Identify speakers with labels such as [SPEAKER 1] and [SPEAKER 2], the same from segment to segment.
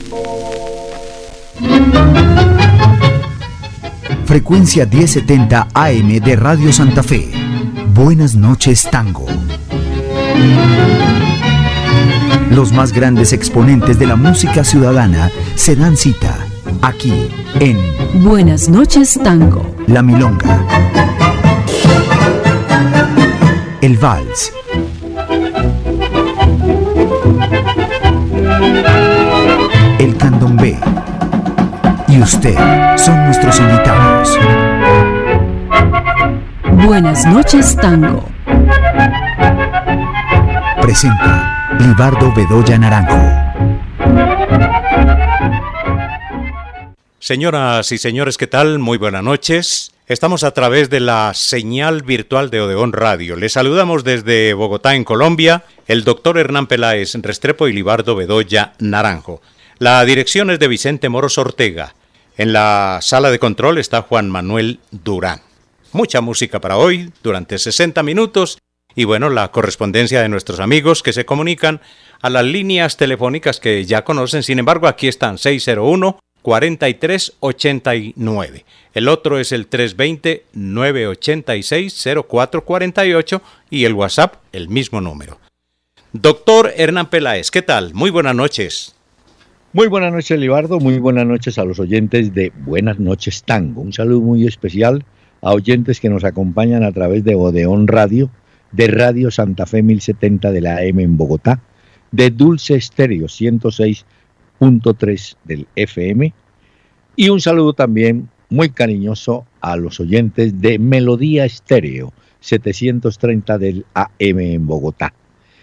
[SPEAKER 1] Frecuencia 1070 AM de Radio Santa Fe. Buenas noches, Tango. Los más grandes exponentes de la música ciudadana se dan cita aquí en
[SPEAKER 2] Buenas noches, Tango.
[SPEAKER 1] La Milonga, el Vals, el Candombe y usted son nuestros invitados.
[SPEAKER 2] Buenas noches, Tango.
[SPEAKER 1] Presenta Libardo Bedoya Naranjo.
[SPEAKER 3] Señoras y señores, ¿qué tal? Muy buenas noches. Estamos a través de la señal virtual de Odeón Radio. Les saludamos desde Bogotá, en Colombia, el doctor Hernán Peláez Restrepo y Libardo Bedoya Naranjo. La dirección es de Vicente Moros Ortega. En la sala de control está Juan Manuel Durán. Mucha música para hoy, durante 60 minutos, y bueno, la correspondencia de nuestros amigos que se comunican a las líneas telefónicas que ya conocen. Sin embargo, aquí están 601-4389. El otro es el 320-986-0448 y el WhatsApp, el mismo número. Doctor Hernán Peláez, ¿qué tal? Muy buenas noches.
[SPEAKER 4] Muy buenas noches, Libardo. Muy buenas noches a los oyentes de Buenas noches, Tango. Un saludo muy especial a oyentes que nos acompañan a través de Odeón Radio, de Radio Santa Fe 1070 de la AM en Bogotá, de Dulce Estéreo 106.3 del FM, y un saludo también muy cariñoso a los oyentes de Melodía Estéreo 730 del AM en Bogotá.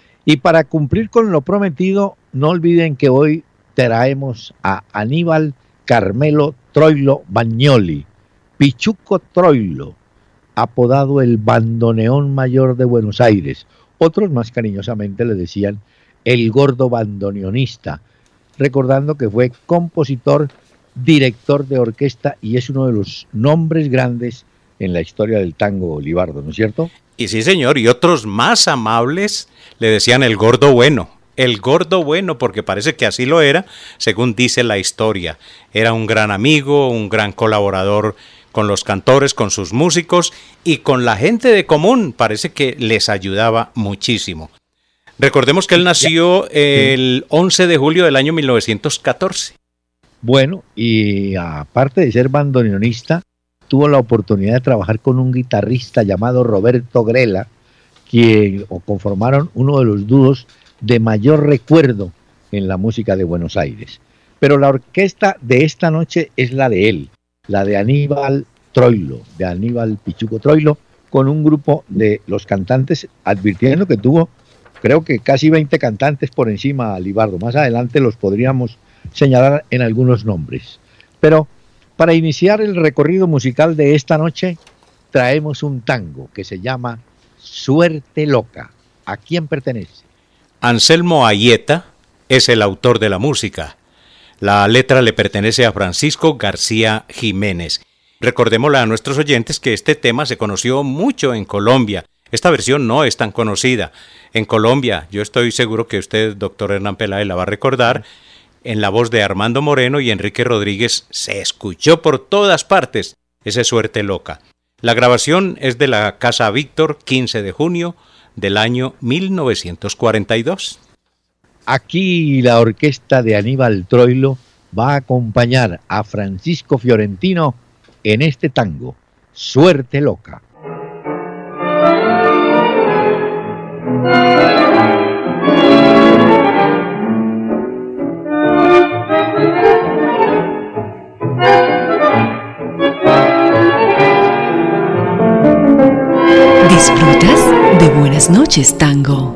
[SPEAKER 4] Y para cumplir con lo prometido, no olviden que hoy traemos a Aníbal Carmelo Troilo Bagnoli, Pichuco Troilo, apodado el bandoneón mayor de Buenos Aires. Otros más cariñosamente le decían el gordo bandoneonista, recordando que fue compositor, director de orquesta y es uno de los nombres grandes en la historia del tango, Libardo, ¿no es cierto?
[SPEAKER 3] Y sí, señor, y otros más amables le decían el gordo bueno. El gordo bueno, porque parece que así lo era, según dice la historia. Era un gran amigo, un gran colaborador con los cantores, con sus músicos y con la gente de común. Parece que les ayudaba muchísimo. Recordemos que él nació el 11 de julio del año 1914.
[SPEAKER 4] Bueno, y aparte de ser bandoneonista, tuvo la oportunidad de trabajar con un guitarrista llamado Roberto Grela, quien conformaron uno de los dúos de mayor recuerdo en la música de Buenos Aires. Pero la orquesta de esta noche es la de él, la de Aníbal Troilo, de Aníbal Pichuco Troilo, con un grupo de los cantantes, advirtiendo que tuvo, creo que casi 20 cantantes por encima, Libardo. Más adelante los podríamos señalar en algunos nombres. Pero para iniciar el recorrido musical de esta noche, traemos un tango que se llama Suerte Loca. ¿A quién pertenece?
[SPEAKER 3] Anselmo Ayeta es el autor de la música. La letra le pertenece a Francisco García Jiménez. Recordémosle a nuestros oyentes que este tema se conoció mucho en Colombia. Esta versión no es tan conocida. En Colombia, yo estoy seguro que usted, doctor Hernán Peláez, la va a recordar, en la voz de Armando Moreno y Enrique Rodríguez se escuchó por todas partes ese Suerte Loca. La grabación es de la Casa Víctor, 15 de junio del año 1942.
[SPEAKER 4] Aquí la orquesta de Aníbal Troilo va a acompañar a Francisco Fiorentino en este tango, Suerte Loca.
[SPEAKER 2] ¿Disfrutas de Buenas noches, Tango?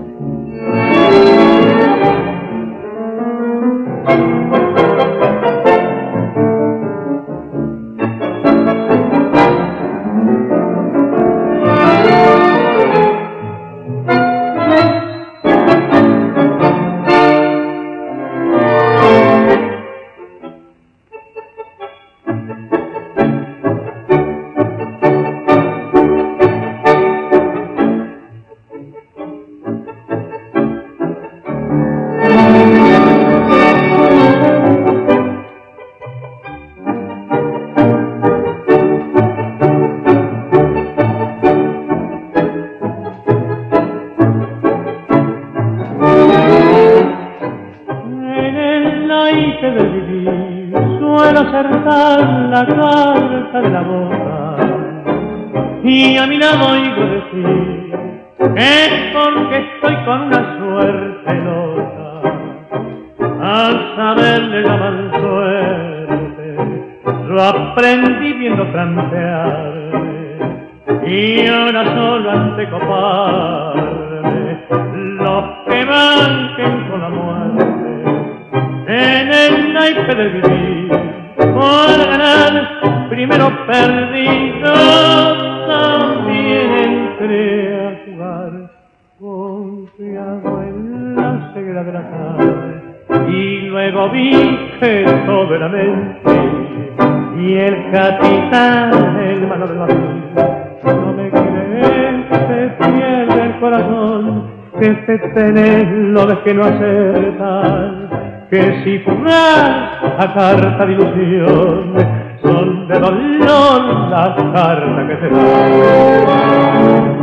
[SPEAKER 5] naipe de vivir, suelo acertar la carta de la boca, y a mi lado oigo decir que es porque estoy con una suerte loca. Al saberle llamar suerte, lo aprendí viendo francearme, y ahora solo ante coparme los que banquen con la muerte en el naipe de vivir. Por ganar primero perdido, también entré a jugar confiado en la ceguera de la tarde, y luego vi que todo era mente, y el capitán, el malo del vacío, no me quiere, se pierde el corazón, que se tenés lo ves que no acertan, que si fugaz a carta de ilusión, son de dolor las cartas que se dan.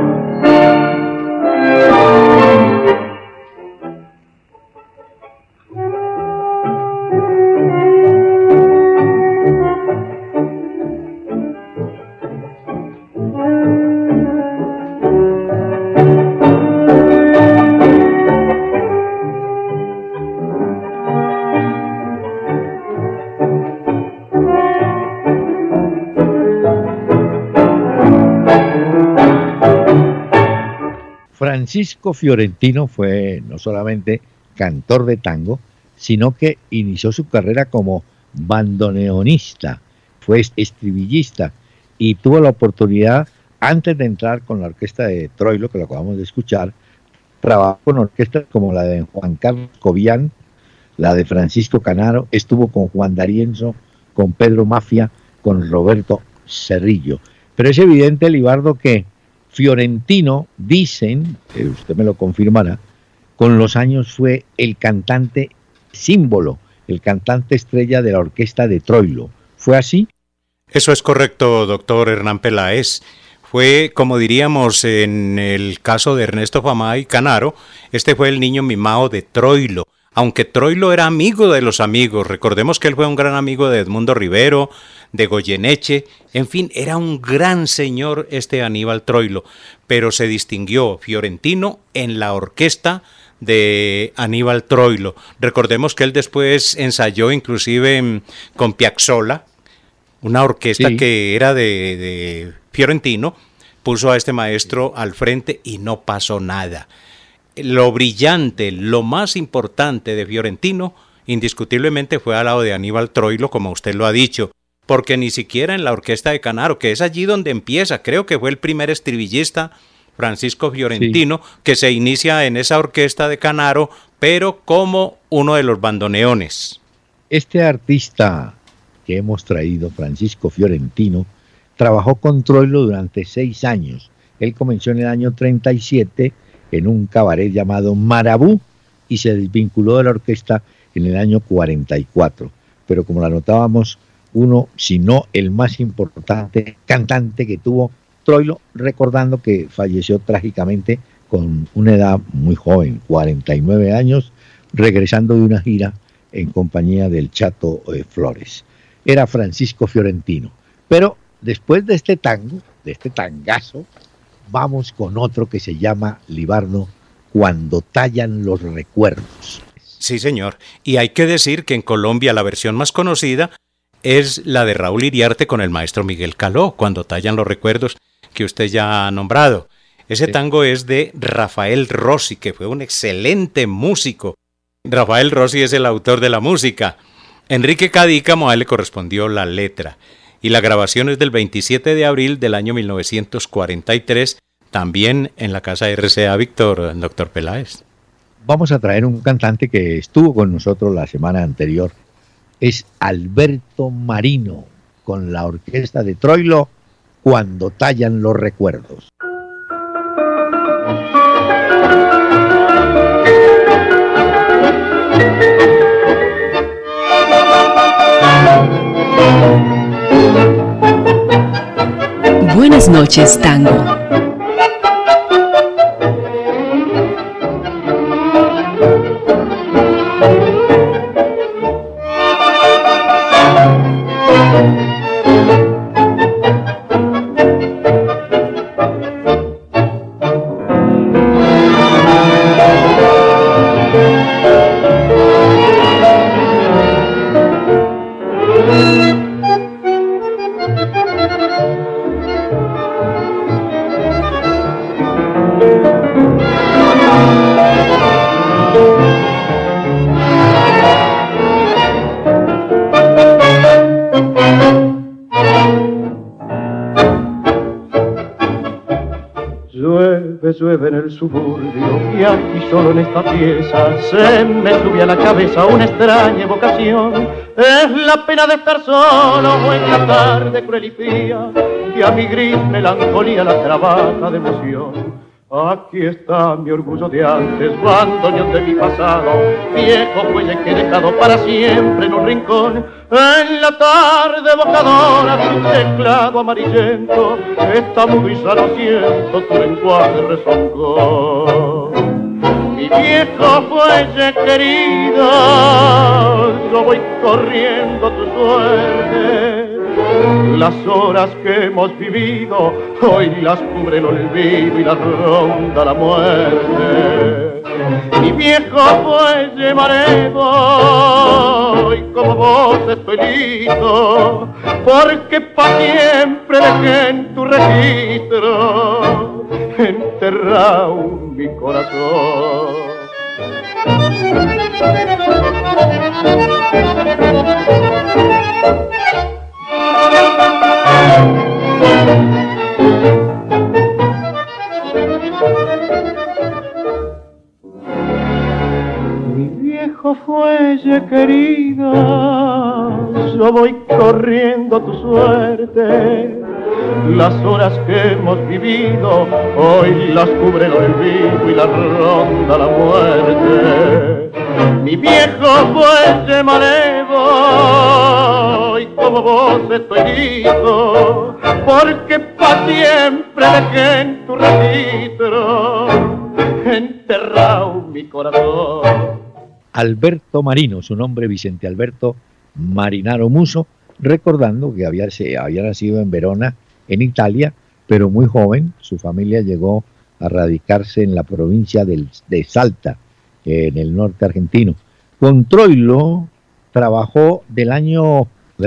[SPEAKER 4] Francisco Fiorentino fue no solamente cantor de tango, sino que inició su carrera como bandoneonista, fue estribillista y tuvo la oportunidad, antes de entrar con la orquesta de Troilo, que lo acabamos de escuchar, trabajó con orquestas como la de Juan Carlos Cobian, la de Francisco Canaro, estuvo con Juan D'Arienzo, con Pedro Mafia, con Roberto Cerrillo. Pero es evidente, Libardo, que Fiorentino, dicen, usted me lo confirmará, con los años fue el cantante símbolo, el cantante estrella de la orquesta de Troilo. ¿Fue así?
[SPEAKER 3] Eso es correcto, doctor Hernán Peláez. Fue, como diríamos en el caso de Ernesto Famá y Canaro, este fue el niño mimado de Troilo. Aunque Troilo era amigo de los amigos, recordemos que él fue un gran amigo de Edmundo Rivero, de Goyeneche, en fin, era un gran señor este Aníbal Troilo, pero se distinguió Fiorentino en la orquesta de Aníbal Troilo. Recordemos que él después ensayó inclusive con Piazzolla, una orquesta que era de Fiorentino, puso a este maestro al frente y no pasó nada. Lo brillante, lo más importante de Fiorentino, indiscutiblemente fue al lado de Aníbal Troilo, como usted lo ha dicho, porque ni siquiera en la orquesta de Canaro, que es allí donde empieza, creo que fue el primer estribillista, Francisco Fiorentino, que se inicia en esa orquesta de Canaro, pero como uno de los bandoneones.
[SPEAKER 4] Este artista que hemos traído, Francisco Fiorentino, trabajó con Troilo durante 6 años. Él comenzó en el año 37 en un cabaret llamado Marabú y se desvinculó de la orquesta en el año 44. Pero como lo anotábamos, uno, si no el más importante cantante que tuvo Troilo, recordando que falleció trágicamente con una edad muy joven, 49 años, regresando de una gira en compañía del Chato Flores. Era Francisco Fiorentino. Pero después de este tango, de este tangazo, vamos con otro que se llama, Libardo, Cuando tallan los recuerdos.
[SPEAKER 3] Sí, señor. Y hay que decir que en Colombia la versión más conocida es la de Raúl Iriarte con el maestro Miguel Caló, Cuando tallan los recuerdos, que usted ya ha nombrado. Ese tango es de Rafael Rossi, que fue un excelente músico. Rafael Rossi es el autor de la música. Enrique Cadícamo, a él le correspondió la letra. Y la grabación es del 27 de abril del año 1943, también en la casa RCA Víctor, doctor Peláez.
[SPEAKER 4] Vamos a traer un cantante que estuvo con nosotros la semana anterior. Es Alberto Marino, con la orquesta de Troilo, Cuando tallan los recuerdos.
[SPEAKER 2] Buenas noches, tango.
[SPEAKER 5] llueve en el suburbio y aquí solo en esta pieza se me sube a la cabeza una extraña evocación. Es la pena de estar solo o en la tarde cruel y fría que a mi gris melancolía la trabaja de emoción. Aquí está mi orgullo de antes, bandoneón de mi pasado, viejo fuelle que he dejado para siempre en un rincón. En la tarde evocadora tu teclado amarillento está mudo y sano siento tu lenguaje rezongón. Mi viejo fuelle querido, yo voy corriendo tu suerte. Las horas que hemos vivido hoy las cubre el olvido y las ronda la muerte. Mi viejo fuelle maredo, y como vos estoy listo, porque pa' siempre dejé en tu registro enterrado mi corazón. Mi viejo fuelle querida, yo voy corriendo a tu suerte. Las horas que hemos vivido hoy las cubre el olvido y la ronda la muerte. Mi viejo fuelle malevo, y como vos estoy listo, porque pa' siempre dejé en tu registro enterrado mi corazón.
[SPEAKER 4] Alberto Marino, su nombre Vicente Alberto Marinaro Muso, recordando que había nacido en Verona, en Italia, pero muy joven. Su familia llegó a radicarse en la provincia de Salta, en el norte argentino. Con Troilo trabajó del año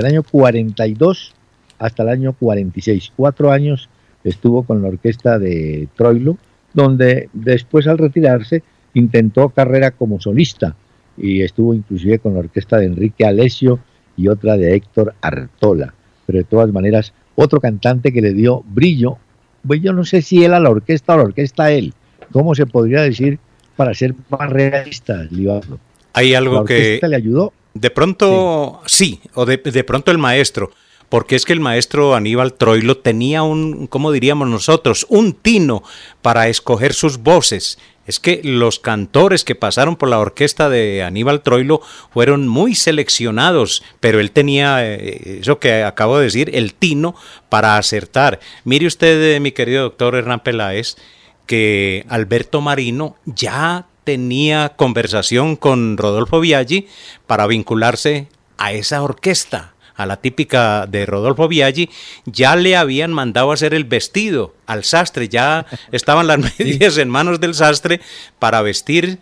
[SPEAKER 4] 42 hasta el año 46. 4 años estuvo con la orquesta de Troilo, donde después, al retirarse, intentó carrera como solista y estuvo inclusive con la orquesta de Enrique Alessio y otra de Héctor Artola. Pero de todas maneras, otro cantante que le dio brillo, pues yo no sé si él a la orquesta o la orquesta a él. ¿Cómo se podría decir para ser más realista, Libardo?
[SPEAKER 3] Hay algo que
[SPEAKER 4] le ayudó.
[SPEAKER 3] De pronto sí, o de pronto el maestro, porque es que el maestro Aníbal Troilo tenía un, ¿cómo diríamos nosotros?, un tino para escoger sus voces. Es que los cantores que pasaron por la orquesta de Aníbal Troilo fueron muy seleccionados, pero él tenía eso que acabo de decir, el tino para acertar. Mire usted, mi querido doctor Hernán Peláez, que Alberto Marino ya tenía conversación con Rodolfo Biaggi para vincularse a esa orquesta, a la típica de Rodolfo Biaggi. Ya le habían mandado a hacer el vestido al sastre, ya estaban las medidas en manos del sastre para vestir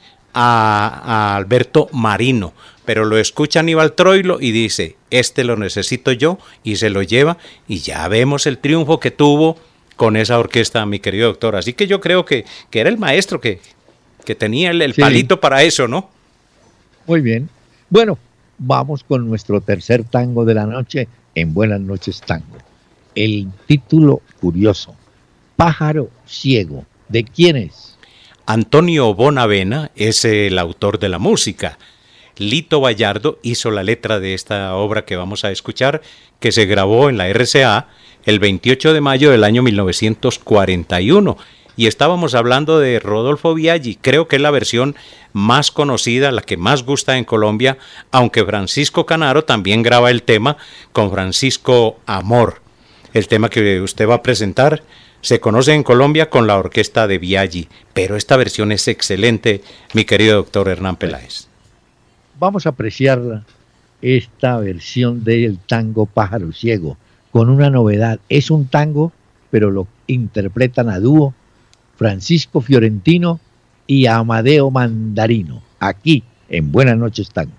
[SPEAKER 3] a Alberto Marino, pero lo escucha Aníbal Troilo y dice, este lo necesito yo, y se lo lleva, y ya vemos el triunfo que tuvo con esa orquesta, mi querido doctor. Así que yo creo que era el maestro que tenía el palito para eso, ¿no?
[SPEAKER 4] Muy bien. Bueno, vamos con nuestro tercer tango de la noche en Buenas Noches Tango. El título curioso, Pájaro Ciego. ¿De quién es?
[SPEAKER 3] Antonio Bonavena es el autor de la música. Lito Vallardo hizo la letra de esta obra que vamos a escuchar, que se grabó en la RCA el 28 de mayo del año 1941. Y estábamos hablando de Rodolfo Biaggi, creo que es la versión más conocida, la que más gusta en Colombia, aunque Francisco Canaro también graba el tema con Francisco Amor. El tema que usted va a presentar se conoce en Colombia con la orquesta de Biaggi, pero esta versión es excelente, mi querido doctor Hernán Peláez.
[SPEAKER 4] Vamos a apreciar esta versión del tango Pájaro Ciego, con una novedad. Es un tango, pero lo interpretan a dúo Francisco Fiorentino y Amadeo Mandarino, aquí en Buenas Noches Tango.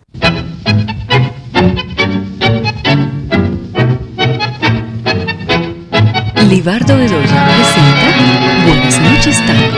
[SPEAKER 2] Libardo Bedoya presenta Buenas Noches Tango.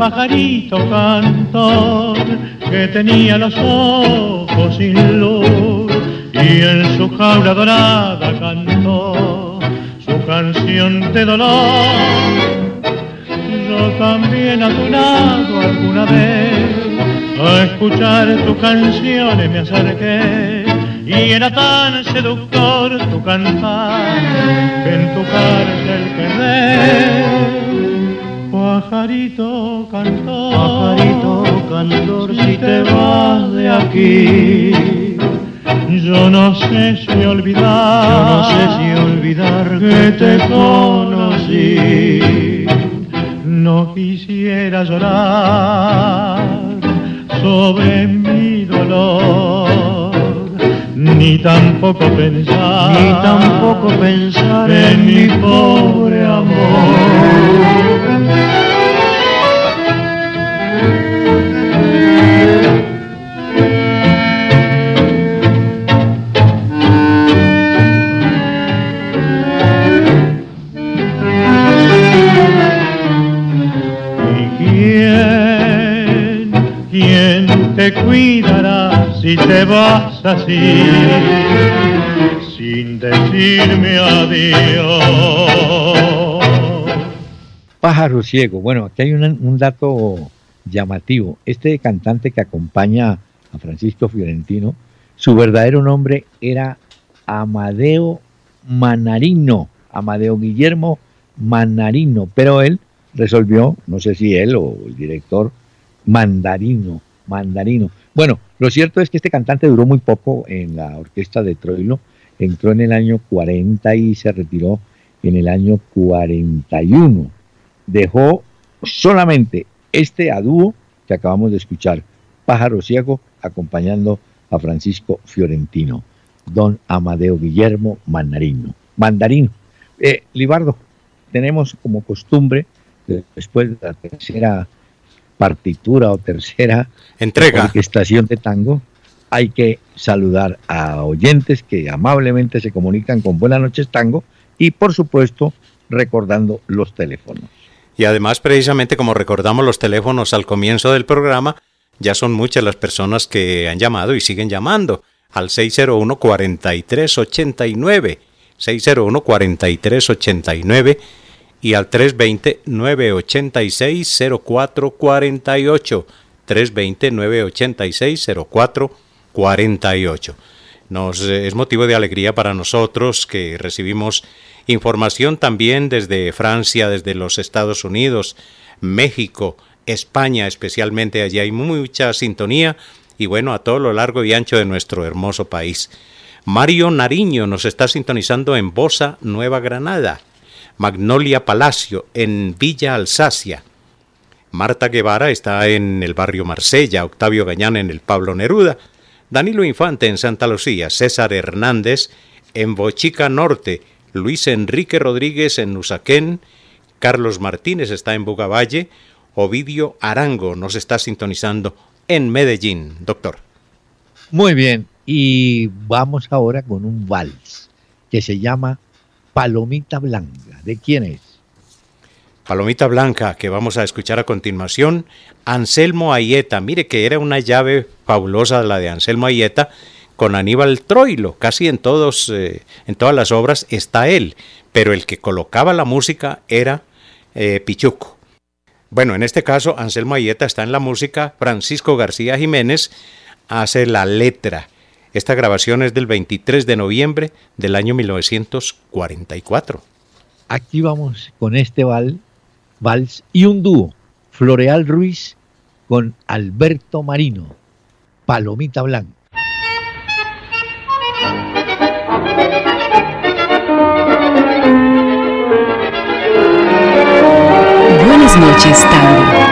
[SPEAKER 5] pajarito cantor que tenía los ojos sin luz y en su jaula dorada cantó su canción de dolor. Yo también a tu lado alguna vez a escuchar tus canciones me acerqué y era tan seductor tu cantar que en tu cárcel quedé. Pajarito cantor, si te vas de aquí, yo no sé si olvidar que te conocí. No quisiera llorar sobre mi dolor, ni tampoco pensar en mi pobre amor. ¿Quién te cuidará si te vas así, sin decirme adiós?
[SPEAKER 4] Pájaro ciego. Bueno, aquí hay un dato llamativo. Este cantante que acompaña a Francisco Fiorentino, su verdadero nombre era Amadeo Mannarino, Amadeo Guillermo Mannarino, pero él resolvió, no sé si él o el director, Mandarino. Bueno, lo cierto es que este cantante duró muy poco en la orquesta de Troilo, entró en el año 40 y se retiró en el año 41. Dejó solamente este a dúo que acabamos de escuchar, Pájaro ciego, acompañando a Francisco Fiorentino, don Amadeo Guillermo Mandarino. Libardo, tenemos como costumbre, después de la tercera partitura o tercera
[SPEAKER 3] entrega,
[SPEAKER 4] orquestación de tango, hay que saludar a oyentes que amablemente se comunican con Buenas noches Tango y por supuesto recordando los teléfonos.
[SPEAKER 3] Y además, precisamente como recordamos los teléfonos al comienzo del programa, ya son muchas las personas que han llamado y siguen llamando al 601-4389, 601-4389 y al 320-986-0448, 320-986-0448. Es motivo de alegría para nosotros que recibimos información también desde Francia, desde los Estados Unidos, México, España, especialmente allí hay mucha sintonía y bueno, a todo lo largo y ancho de nuestro hermoso país. Mario Nariño nos está sintonizando en Bosa, Nueva Granada. Magnolia Palacio en Villa Alsacia. Marta Guevara está en el barrio Marsella, Octavio Gañán en el Pablo Neruda, Danilo Infante en Santa Lucía, César Hernández en Bochica Norte, Luis Enrique Rodríguez en Usaquén, Carlos Martínez está en Bugavalle, Ovidio Arango nos está sintonizando en Medellín, doctor.
[SPEAKER 4] Muy bien, y vamos ahora con un vals que se llama Palomita Blanca. ¿De quién es?
[SPEAKER 3] Palomita Blanca, que vamos a escuchar a continuación, Anselmo Aieta. Mire que era una llave fabulosa la de Anselmo Aieta con Aníbal Troilo. Casi en todas las obras está él, pero el que colocaba la música era Pichuco. Bueno, en este caso Anselmo Aieta está en la música, Francisco García Jiménez hace la letra. Esta grabación es del 23 de noviembre del año 1944.
[SPEAKER 4] Aquí vamos con este vals y un dúo, Floreal Ruiz con Alberto Marino, Palomita Blanca.
[SPEAKER 2] Buenas noches, Tango.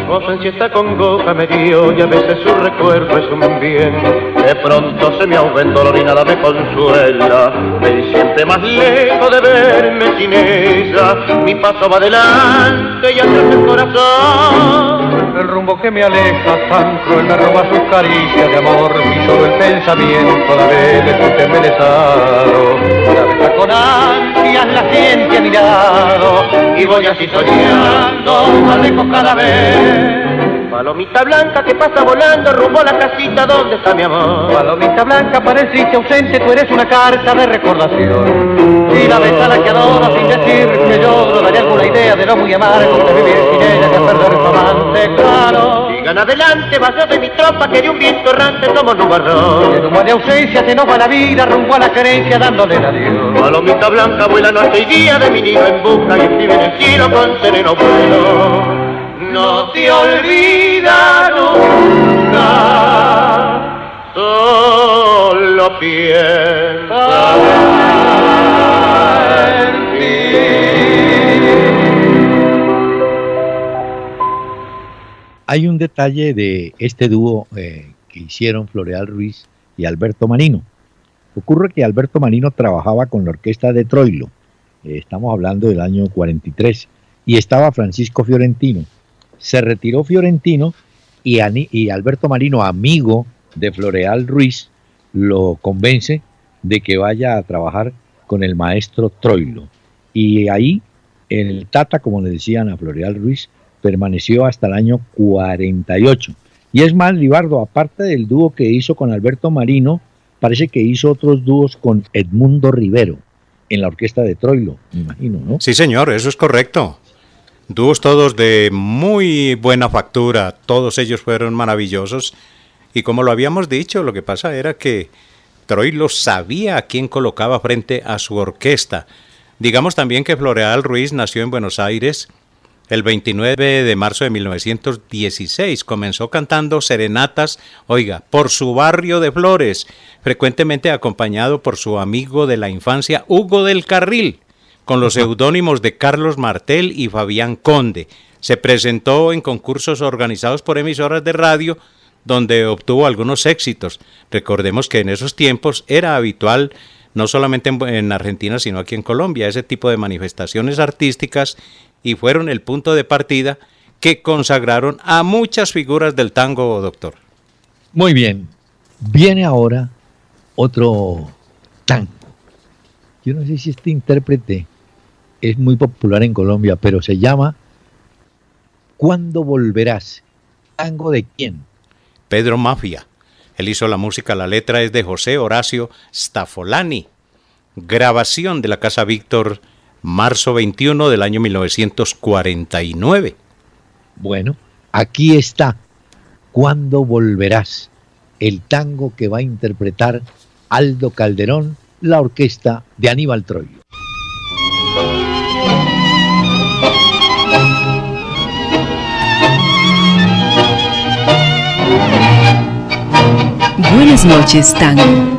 [SPEAKER 5] goza en siesta con goja me dio y a veces su recuerdo es un bien. De pronto se me ahogó dolor y nada me consuela. Me siente más lejos de verme sin ella. Mi paso va adelante y atrás el corazón. El rumbo que me aleja tan cruel me roba sus caricias de amor. Y solo el pensamiento la ve de su embelesado. La besa con ansias, la siente a mi lado. Y voy así soñando, más lejos cada vez. Palomita blanca que pasa volando rumbo a la casita donde está mi amor. Palomita blanca pareciste ausente, tú eres una carta de recordación. Y la besa la que adoro sin decir que lloro, daré alguna idea de lo muy amargo de vivir sin ella, que perder su amante, claro. Sigan adelante, vaso de mi tropa, que de un viento errante somos nubarrón. En humo de ausencia se nos va la vida rumbo a la querencia dándole el adiós. Palomita blanca vuela noche y día de mi nido en busca y escribe en el cielo con sereno vuelo. No te olvida nunca, solo piensa en ti.
[SPEAKER 4] Hay un detalle de este dúo que hicieron Floreal Ruiz y Alberto Marino. Ocurre que Alberto Marino trabajaba con la orquesta de Troilo, estamos hablando del año 43, y estaba Francisco Fiorentino. Se retiró Fiorentino y Alberto Marino, amigo de Floreal Ruiz, lo convence de que vaya a trabajar con el maestro Troilo. Y ahí, el Tata, como le decían a Floreal Ruiz, permaneció hasta el año 48. Y es más, Libardo, aparte del dúo que hizo con Alberto Marino, parece que hizo otros dúos con Edmundo Rivero en la orquesta de Troilo, me imagino, ¿no?
[SPEAKER 3] Sí, señor, eso es correcto. Dúos todos de muy buena factura, todos ellos fueron maravillosos. Y como lo habíamos dicho, lo que pasa era que Troilo sabía a quién colocaba frente a su orquesta. Digamos también que Floreal Ruiz nació en Buenos Aires el 29 de marzo de 1916. Comenzó cantando serenatas, oiga, por su barrio de Flores, frecuentemente acompañado por su amigo de la infancia, Hugo del Carril, con los seudónimos de Carlos Martel y Fabián Conde. Se presentó en concursos organizados por emisoras de radio, donde obtuvo algunos éxitos. Recordemos que en esos tiempos era habitual, no solamente en Argentina, sino aquí en Colombia, ese tipo de manifestaciones artísticas, y fueron el punto de partida que consagraron a muchas figuras del tango, doctor.
[SPEAKER 4] Muy bien, viene ahora otro tango. Yo no sé si este intérprete es muy popular en Colombia, pero se llama ¿Cuándo volverás? ¿Tango de quién?
[SPEAKER 3] Pedro Mafia. Él hizo la música, la letra es de José Horacio Staffolani. Grabación de la Casa Víctor, marzo 21 del año 1949.
[SPEAKER 4] Bueno, aquí está ¿Cuándo volverás? El tango que va a interpretar Aldo Calderón, la orquesta de Aníbal Troilo.
[SPEAKER 2] Buenas noches, tango.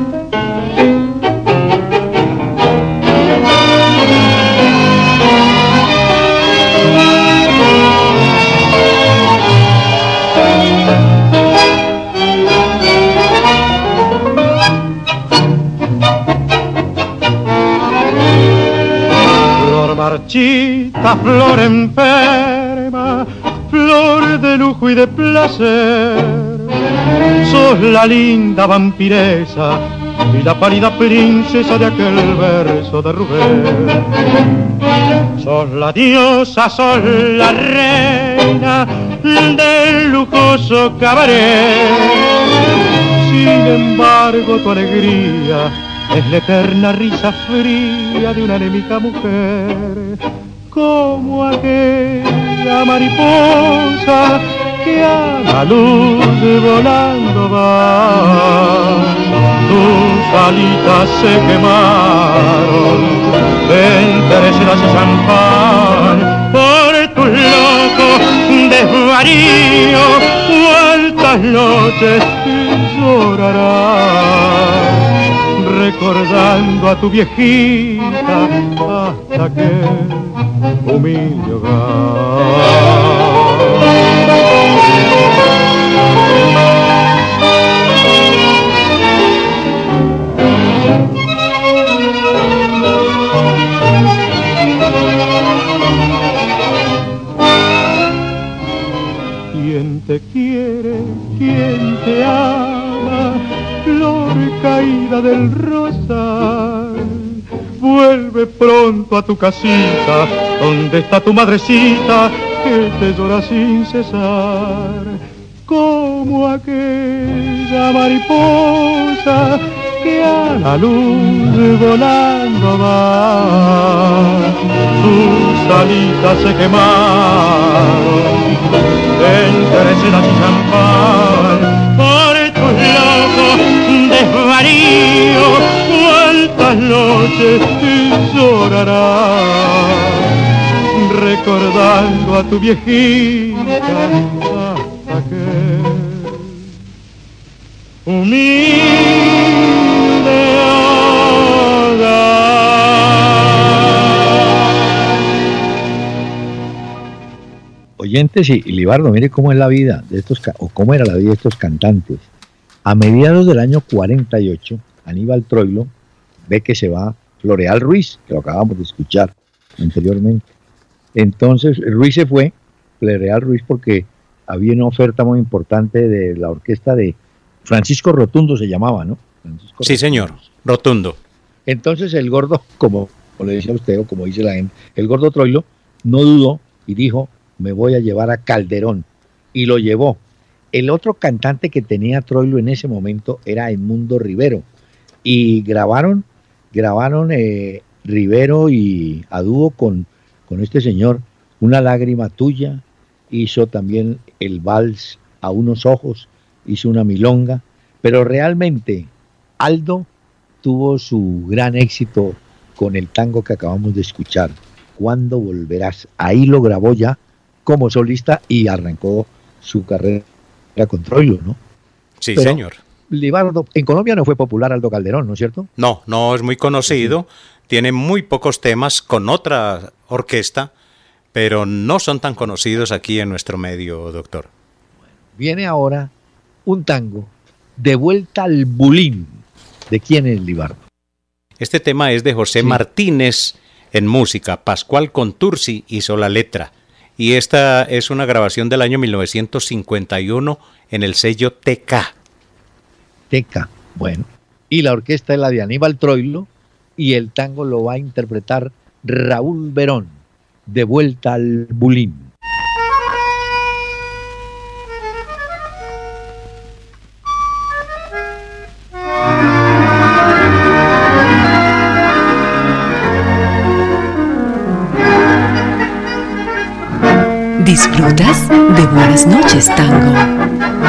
[SPEAKER 5] Flor marchita, flor enferma, flor de lujo y de placer. Sos la linda vampiresa y la pálida princesa de aquel verso de Rubén. Sos la diosa, sos la reina del lujoso cabaret. Sin embargo, tu alegría es la eterna risa fría de una anémica mujer, como aquella mariposa que a la luz volando va. Tus alitas se quemaron de intereses y champán por tus locos desvaríos. ¿Cuántas noches llorarás recordando a tu viejita hasta que humilde hogar. ¿Quién te quiere? ¿Quién te ama? Flor caída del rosal, vuelve pronto a tu casita, donde está tu madrecita, que te llora sin cesar. Como aquella mariposa que a la luz volando va, tus alitas se quemaron entre cenas y champán. Por tus locos desvaríos, cuántas noches llorarás, recordando a tu viejita hasta que humilde hogar.
[SPEAKER 4] Oyentes y Libardo, mire cómo es la vida de estos, o cómo era la vida de estos cantantes. A mediados del año 48, Aníbal Troilo ve que se va Floreal Ruiz, que lo acabamos de escuchar anteriormente. Entonces Ruiz se fue, Floreal Ruiz, porque había una oferta muy importante de la orquesta de Francisco Rotundo, se llamaba, ¿no? Francisco
[SPEAKER 3] sí,
[SPEAKER 4] Rotundo.
[SPEAKER 3] Señor, Rotundo.
[SPEAKER 4] Entonces el gordo, como le decía usted o como dice la gente, el gordo Troilo no dudó y dijo, me voy a llevar a Calderón, y lo llevó. El otro cantante que tenía Troilo en ese momento era Edmundo Rivero, y grabaron Rivero y a dúo con este señor, Una lágrima tuya, hizo también el vals A unos ojos, hizo una milonga, pero realmente Aldo tuvo su gran éxito con el tango que acabamos de escuchar, ¿Cuándo volverás? Ahí lo grabó ya como solista y arrancó su carrera con Troilo, ¿no?
[SPEAKER 3] Sí,
[SPEAKER 4] pero,
[SPEAKER 3] señor.
[SPEAKER 4] Libardo, en Colombia no fue popular Aldo Calderón, ¿no es cierto?
[SPEAKER 3] No, no es muy conocido, tiene muy pocos temas con otra orquesta, pero no son tan conocidos aquí en nuestro medio, doctor.
[SPEAKER 4] Viene ahora un tango, De vuelta al Bulín. ¿De quién es, Libardo?
[SPEAKER 3] Este tema es de José Martínez en música, Pascual Contursi hizo la letra, y esta es una grabación del año 1951 en el sello TK.
[SPEAKER 4] TK, bueno. Y la orquesta es la de Aníbal Troilo, y el tango lo va a interpretar Raúl Verón, De vuelta al Bulín.
[SPEAKER 2] ¿Disfrutas de Buenas noches, Tango?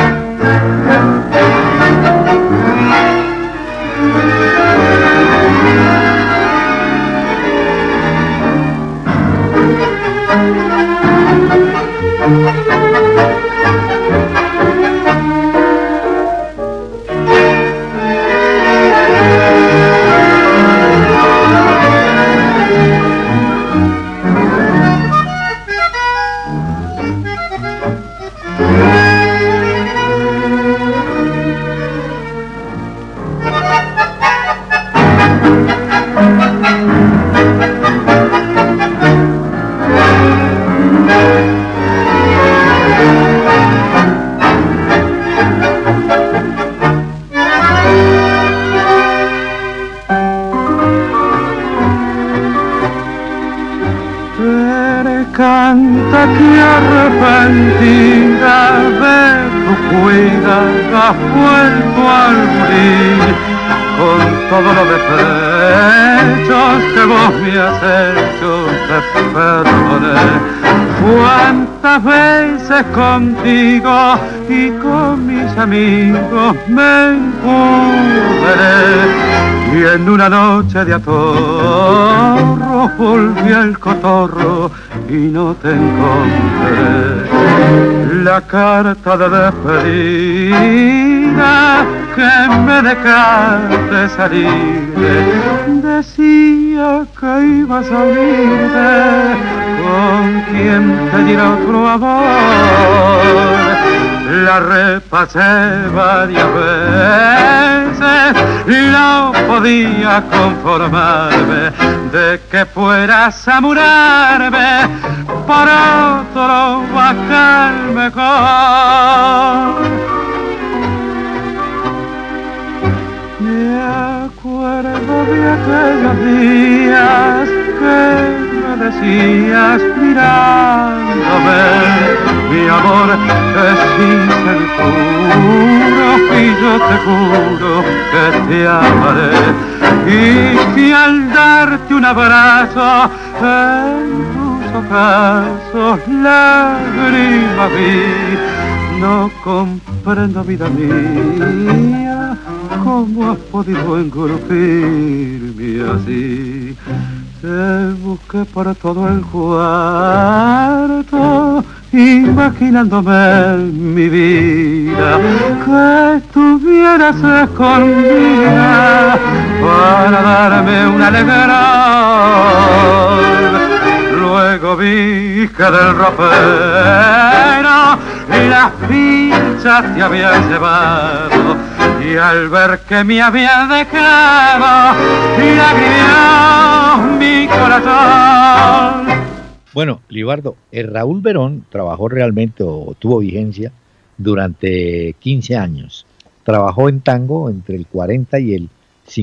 [SPEAKER 5] Canta que arrepentida de tu cuida has vuelto al morir, con todo lo despechos que vos me has hecho te perdoné. Cuántas veces contigo y con mis amigos me encubré, y en una noche de atorro volví al cotorro y no te encontré. La carta de despedir vida que me dejaste salir. Decía que iba a salirte con quien te diera otro amor. La repasé varias veces, no podía conformarme de que fueras a murarme por otro bacán mejor. Me acuerdo de aquellos días que me decías mirándome, mi amor es sincero y yo te juro que te amaré, y que al darte un abrazo en tus ojos lágrimas vi. No comprendo, vida mía, cómo has podido engolfirme así. Te busqué por todo el cuarto, imaginándome mi vida, que estuvieras escondida para darme un alegrón. Luego vi que del ropero las fichas te habían llevado, y al ver que me había dejado, lagrimeó mi corazón.
[SPEAKER 4] Bueno, Libardo, Raúl Verón trabajó realmente o tuvo vigencia durante 15 años. Trabajó en tango entre el 40 y el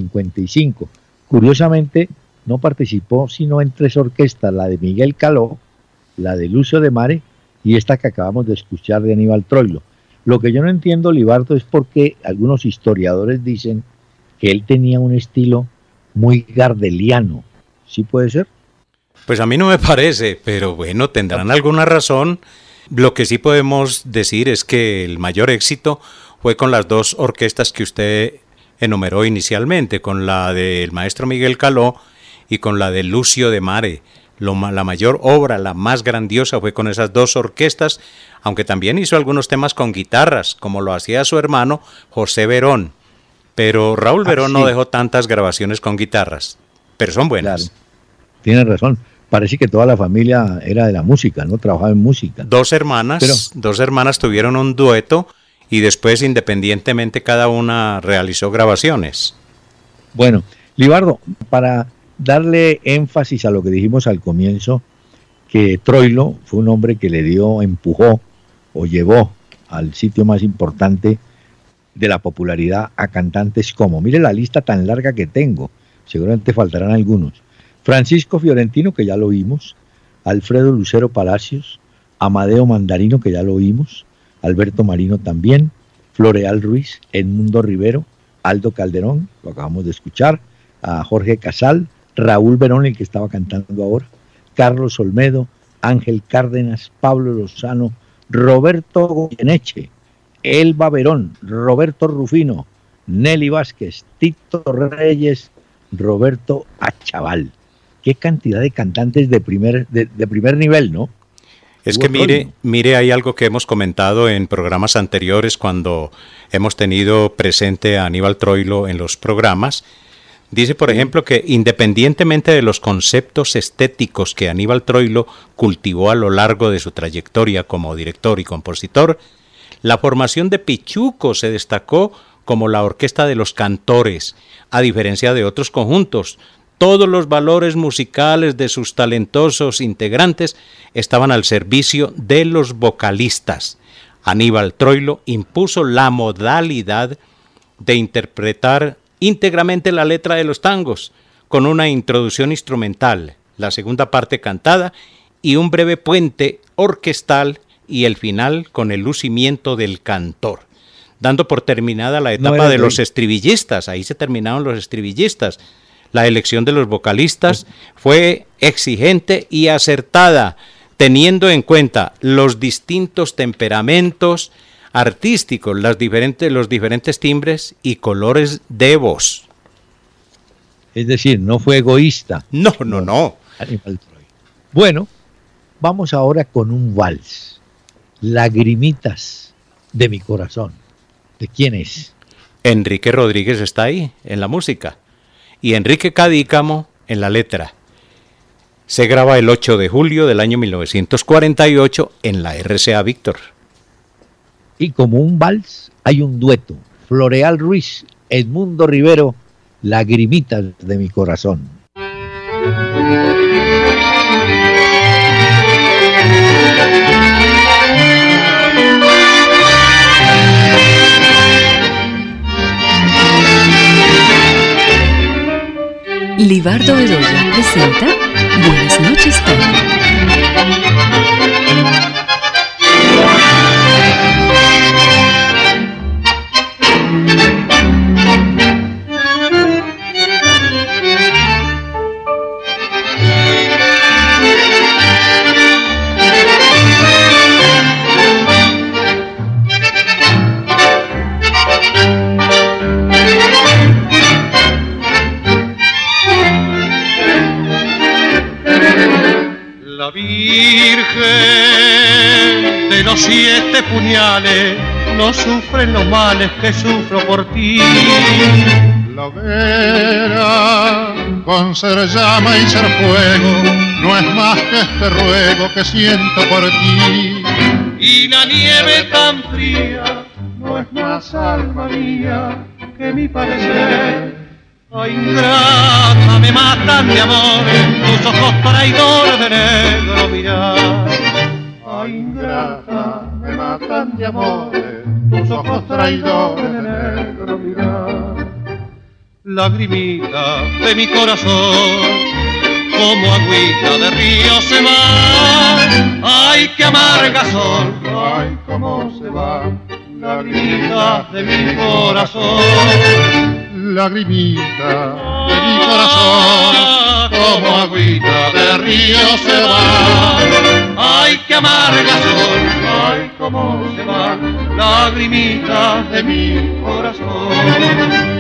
[SPEAKER 4] 55. Curiosamente, no participó sino en 3 orquestas, la de Miguel Caló, la de Lucio de Mare y esta que acabamos de escuchar de Aníbal Troilo. Lo que yo no entiendo, Libardo, es por qué algunos historiadores dicen que él tenía un estilo muy gardeliano. ¿Sí puede ser?
[SPEAKER 3] Pues a mí no me parece, pero bueno, tendrán alguna razón. Lo que sí podemos decir es que el mayor éxito fue con las 2 orquestas que usted enumeró inicialmente, con la del maestro Miguel Caló y con la de Lucio de Mare. La mayor obra, la más grandiosa, fue con esas 2 orquestas, aunque también hizo algunos temas con guitarras, como lo hacía su hermano José Verón. Pero Raúl Verón no dejó tantas grabaciones con guitarras, pero son buenas.
[SPEAKER 4] Claro, tiene razón. Parece que toda la familia era de la música, ¿no? Trabajaba en música.
[SPEAKER 3] 2 hermanas tuvieron un dueto y después independientemente cada una realizó grabaciones.
[SPEAKER 4] Bueno, Libardo, para darle énfasis a lo que dijimos al comienzo, que Troilo fue un hombre que le empujó o llevó al sitio más importante de la popularidad a cantantes como, mire la lista tan larga que tengo, seguramente faltarán algunos: Francisco Fiorentino, que ya lo vimos, Alfredo Lucero Palacios, Amadeo Mandarino, que ya lo vimos, Alberto Marino también, Floreal Ruiz, Edmundo Rivero, Aldo Calderón, lo acabamos de escuchar, a Jorge Casal, Raúl Verón, el que estaba cantando ahora, Carlos Olmedo, Ángel Cárdenas, Pablo Lozano, Roberto Goyeneche, Elba Verón, Roberto Rufino, Nelly Vázquez, Tito Reyes, Roberto Achaval. Qué cantidad de cantantes de primer nivel, ¿no?
[SPEAKER 3] Es que mire, hay algo que hemos comentado en programas anteriores cuando hemos tenido presente a Aníbal Troilo en los programas. Dice, por ejemplo, que independientemente de los conceptos estéticos que Aníbal Troilo cultivó a lo largo de su trayectoria como director y compositor, la formación de Pichuco se destacó como la orquesta de los cantores, a diferencia de otros conjuntos. Todos los valores musicales de sus talentosos integrantes estaban al servicio de los vocalistas. Aníbal Troilo impuso la modalidad de interpretar íntegramente la letra de los tangos, con una introducción instrumental, la segunda parte cantada y un breve puente orquestal y el final con el lucimiento del cantor, dando por terminada la etapa de los estribillistas. Ahí se terminaron los estribillistas. La elección de los vocalistas fue exigente y acertada, teniendo en cuenta los distintos temperamentos artísticos, los diferentes timbres y colores de voz.
[SPEAKER 4] Es decir, no fue egoísta.
[SPEAKER 3] No.
[SPEAKER 4] Bueno, vamos ahora con un vals, Lagrimitas de mi corazón. ¿De quién es?
[SPEAKER 3] Enrique Rodríguez está ahí, en la música, y Enrique Cadícamo en la letra. Se graba el 8 de julio del año 1948 en la RCA Víctor.
[SPEAKER 4] Y como un vals, hay un dueto. Floreal Ruiz, Edmundo Rivero, Lagrimitas de mi corazón.
[SPEAKER 2] Libardo Bedoya presenta Buenas noches, Tango.
[SPEAKER 5] La Virgen de los 7 puñales no sufre los males que sufro por ti.
[SPEAKER 6] La hoguera, con ser llama y ser fuego, no es más que este ruego que siento por ti.
[SPEAKER 5] Y la nieve tan fría no es más, alma mía, que mi padecer. Ay, ingrata, me matan de amor tus ojos traidores de negro mirar.
[SPEAKER 6] Ay, ingrata, me matan de amor tus ojos traidores de negro mirar.
[SPEAKER 5] Lagrimita de mi corazón, como agüita de río se va. Ay, qué amarga son,
[SPEAKER 6] Ay, cómo se va.
[SPEAKER 5] lagrimita de mi corazón.
[SPEAKER 6] Lagrimita de mi corazón, como agüita de río se va.
[SPEAKER 5] Ay, qué amarga son, ay, cómo se va, lagrimita de mi corazón.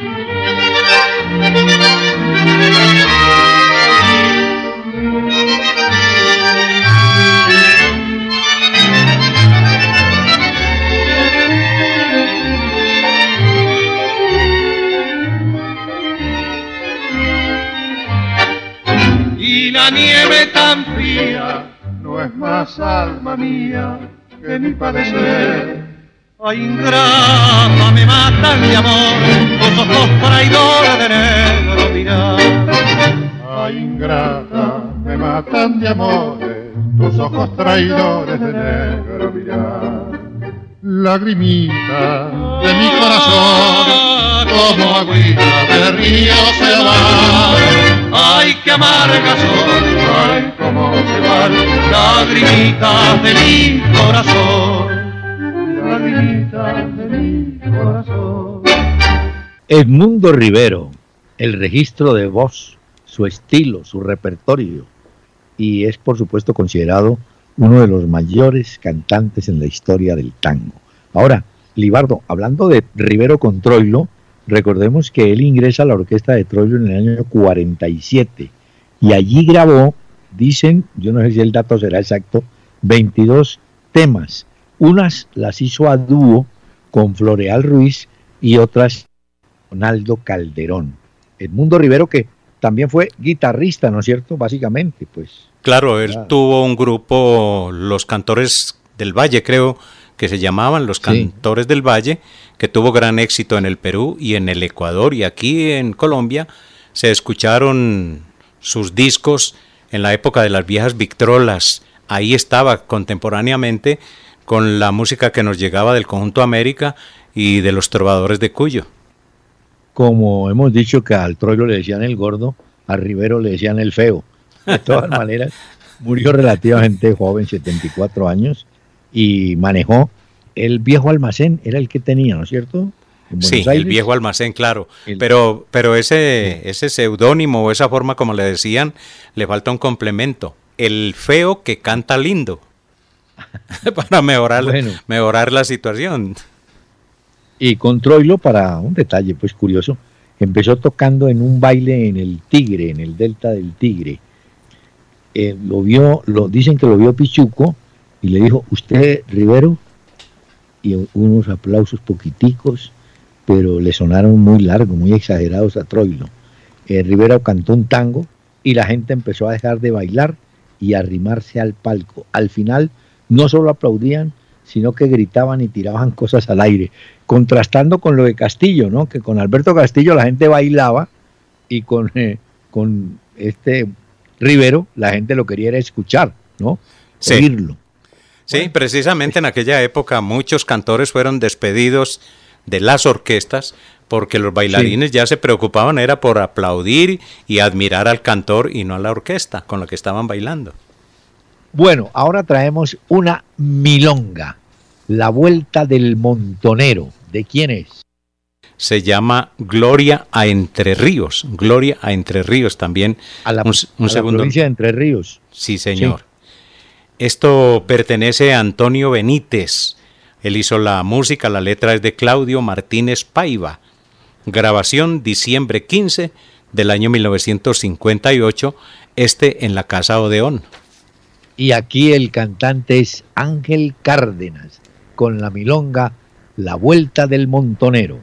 [SPEAKER 5] Y la nieve tan fría
[SPEAKER 6] no es más, alma mía, que mi padecer.
[SPEAKER 5] ay, ingrata, me matan de amor tus ojos traidores de negro mirar.
[SPEAKER 6] Ay, ingrata, me matan de amores tus ojos traidores de negro mirar. Lagrimita de mi corazón, como agüita de río se va.
[SPEAKER 5] Ay, qué amargas son, ay, cómo se van, lagrimitas de mi corazón, lagrimitas de mi corazón.
[SPEAKER 4] Edmundo Rivero, el registro de voz, su estilo, su repertorio, y es por supuesto considerado uno de los mayores cantantes en la historia del tango. Ahora, Libardo, hablando de Rivero con Troilo, recordemos que él ingresa a la orquesta de Troilo en el año 47 y allí grabó, dicen, yo no sé si el dato será exacto, 22 temas. Unas las hizo a dúo con Floreal Ruiz y otras con Aldo Calderón. Edmundo Rivero, que también fue guitarrista, ¿no es cierto? Básicamente, pues.
[SPEAKER 3] Claro, él tuvo un grupo, los Cantores del Valle, creo que se llamaban, los Cantores del Valle, que tuvo gran éxito en el Perú y en el Ecuador, y aquí en Colombia se escucharon sus discos en la época de las viejas Victrolas. Ahí estaba contemporáneamente con la música que nos llegaba del Conjunto América y de los Trovadores de Cuyo.
[SPEAKER 4] Como hemos dicho que al Troilo le decían el gordo, a Rivero le decían el feo. De todas maneras, murió relativamente joven, 74 años, y manejó el viejo almacén, era el que tenía, ¿no es cierto?
[SPEAKER 3] Sí, el viejo almacén, claro. Pero ese seudónimo o esa forma como le decían, le falta un complemento. El feo que canta lindo. Para mejorar la situación.
[SPEAKER 4] Y con Troilo, para un detalle pues curioso, empezó tocando en un baile en el Tigre, en el Delta del Tigre. Dicen que lo vio Pichuco y le dijo, usted, Rivero, y unos aplausos poquiticos, pero le sonaron muy largos, muy exagerados a Troilo. Rivero cantó un tango y la gente empezó a dejar de bailar y a arrimarse al palco. Al final no solo aplaudían, sino que gritaban y tiraban cosas al aire, contrastando con lo de Castillo, ¿no? Que con Alberto Castillo la gente bailaba y con este Rivero la gente lo quería era escuchar, ¿no?
[SPEAKER 3] Sí.
[SPEAKER 4] Oírlo.
[SPEAKER 3] Sí,
[SPEAKER 4] Bueno,
[SPEAKER 3] precisamente en aquella época muchos cantores fueron despedidos de las orquestas porque los bailarines ya se preocupaban era por aplaudir y admirar al cantor y no a la orquesta con la que estaban bailando.
[SPEAKER 4] Bueno, ahora traemos una milonga, La Vuelta del Montonero. ¿De quién es?
[SPEAKER 3] Se llama Gloria a Entre Ríos. Gloria a Entre Ríos también.
[SPEAKER 4] A la
[SPEAKER 3] segundo.
[SPEAKER 4] provincia de Entre Ríos.
[SPEAKER 3] Sí, señor. Esto pertenece a Antonio Benítez. Él hizo la música, la letra es de Claudio Martínez Paiva. Grabación diciembre 15 del año 1958, en la Casa Odeón.
[SPEAKER 4] Y aquí el cantante es Ángel Cárdenas, con la milonga La Vuelta del Montonero.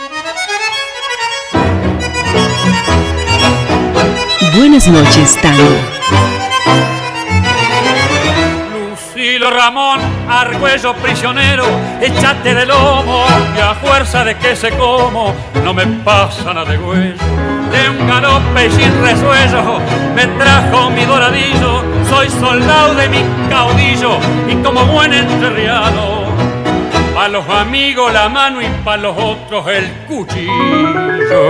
[SPEAKER 2] Buenas noches, Tango.
[SPEAKER 5] Lucilo Ramón, Argüello prisionero, échate de lomo, y a fuerza de que se como, no me pasa nada de huello. De un galope y sin resuello, me trajo mi doradillo, soy soldado de mi caudillo, y como buen entrerriano, pa' los amigos la mano y pa' los otros el cuchillo.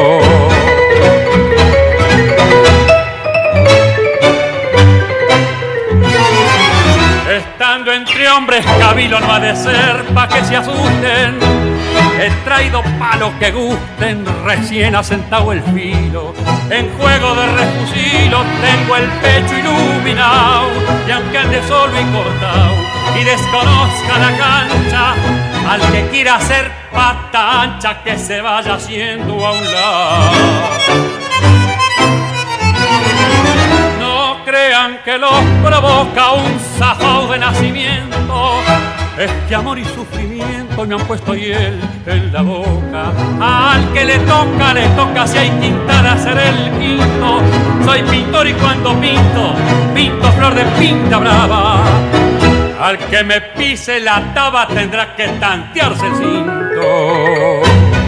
[SPEAKER 5] Estando entre hombres, cabilo no ha de ser pa' que se asusten. He traído palos que gusten, recién asentado el filo. En juego de refusilo tengo el pecho iluminado. Y aunque ande solo y cortado y desconozca la cancha, al que quiera hacer pata ancha que se vaya haciendo a un lado. Crean que los provoca un zafao de nacimiento, es que amor y sufrimiento me han puesto hiel en la boca. Al que le toca, si hay quintada ser el quinto. Soy pintor y cuando pinto flor de pinta brava. Al que me pise la taba tendrá que tantearse el cinto.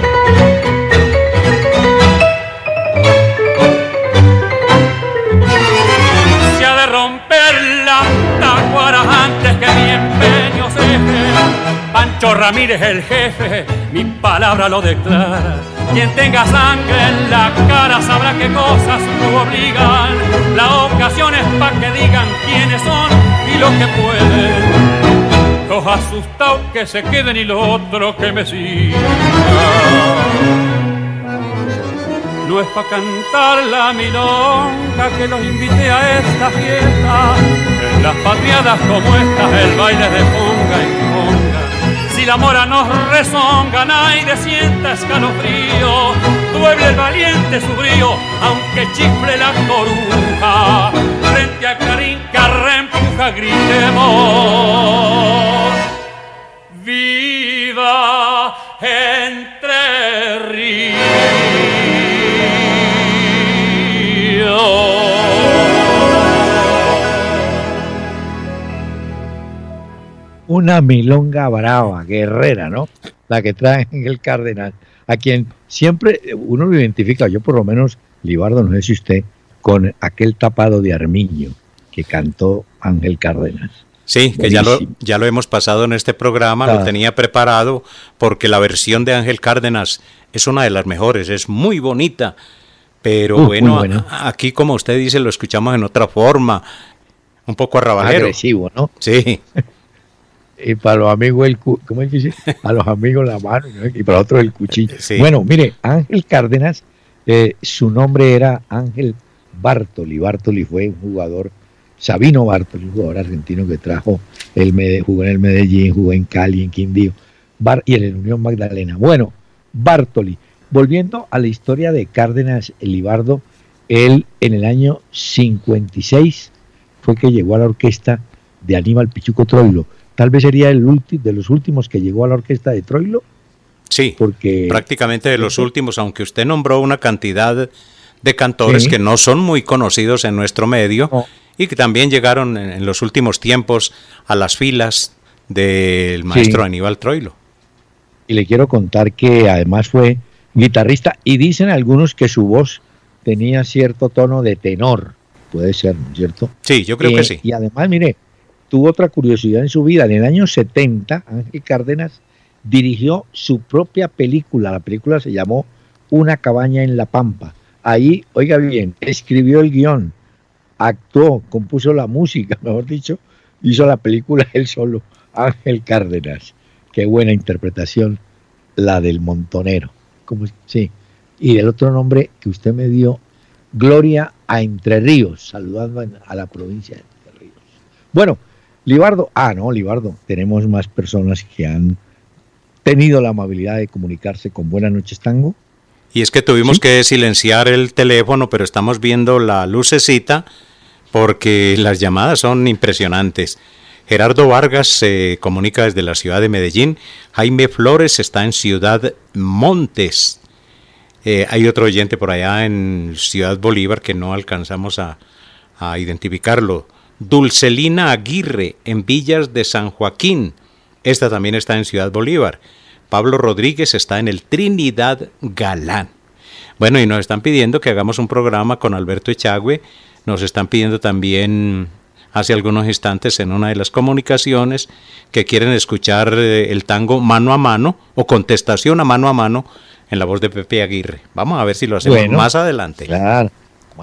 [SPEAKER 5] Romper la tacuara antes que mi empeño ceje. Pancho Ramírez el jefe, mi palabra lo declara. Quien tenga sangre en la cara sabrá qué cosas lo obligan. La ocasión es pa' que digan quiénes son y lo que pueden. Los asustados que se queden y los otros que me sigan. No es pa' cantar la milonga que los invité a esta fiesta. En las patriadas como estas el baile de ponga y conga. Si la mora nos rezonga, nadie sienta escalofrío. Duele el valiente su brío, aunque chifle la coruja. Frente a Clarín que reempuja, gritemos: ¡viva Entre Ríos!
[SPEAKER 4] Una milonga brava, guerrera, ¿no? La que trae Ángel Cárdenas, a quien siempre uno lo identifica, yo por lo menos, Libardo, no sé si usted, con aquel tapado de Armiño que cantó Ángel Cárdenas.
[SPEAKER 3] Sí, que ya lo hemos pasado en este programa, lo tenía preparado porque la versión de Ángel Cárdenas es una de las mejores, es muy bonita, pero bueno, aquí como usted dice lo escuchamos en otra forma, un poco arrabalero.
[SPEAKER 4] Agresivo, ¿no?
[SPEAKER 3] Sí.
[SPEAKER 4] Y para los amigos ¿cómo es que dice? A los amigos la mano, ¿no? Y para otros el cuchillo.
[SPEAKER 3] Sí.
[SPEAKER 4] Bueno, mire, Ángel Cárdenas, su nombre era Ángel Bartoli. Bartoli fue un jugador, Sabino Bartoli, un jugador argentino que jugó en el Medellín, jugó en Cali, en Quindío, y en el Unión Magdalena. Bueno, Bartoli, volviendo a la historia de Cárdenas Libardo, él en el año 56 fue que llegó a la orquesta de Aníbal Pichuco Troilo, tal vez sería de los últimos que llegó a la orquesta de Troilo.
[SPEAKER 3] Sí,
[SPEAKER 4] porque
[SPEAKER 3] prácticamente de los últimos, aunque usted nombró una cantidad de cantores que no son muy conocidos en nuestro medio y que también llegaron en los últimos tiempos a las filas del maestro Aníbal Troilo.
[SPEAKER 4] Y le quiero contar que además fue guitarrista y dicen algunos que su voz tenía cierto tono de tenor, puede ser, ¿no es cierto?
[SPEAKER 3] Sí, yo creo que sí.
[SPEAKER 4] Y además, mire, tuvo otra curiosidad en su vida. En el año 70, Ángel Cárdenas dirigió su propia película. La película se llamó Una cabaña en la Pampa. Ahí, oiga bien, escribió el guión, actuó, compuso la música, mejor dicho, hizo la película él solo, Ángel Cárdenas. Qué buena interpretación la del montonero. Sí. Y el otro nombre que usted me dio, Gloria a Entre Ríos, saludando a la provincia de Entre Ríos. Bueno, Libardo, tenemos más personas que han tenido la amabilidad de comunicarse con Buenas Noches Tango.
[SPEAKER 3] Y es que tuvimos que silenciar el teléfono, pero estamos viendo la lucecita porque las llamadas son impresionantes. Gerardo Vargas se comunica desde la ciudad de Medellín. Jaime Flores está en Ciudad Montes. Hay otro oyente por allá en Ciudad Bolívar que no alcanzamos a identificarlo. Dulcelina Aguirre en Villas de San Joaquín. Esta también está en Ciudad Bolívar. Pablo Rodríguez está en el Trinidad Galán. Bueno, y nos están pidiendo que hagamos un programa con Alberto Echagüe. Nos están pidiendo también hace algunos instantes en una de las comunicaciones que quieren escuchar el tango Mano a Mano o Contestación a Mano en la voz de Pepe Aguirre. Vamos a ver si lo hacemos más adelante.
[SPEAKER 4] Claro,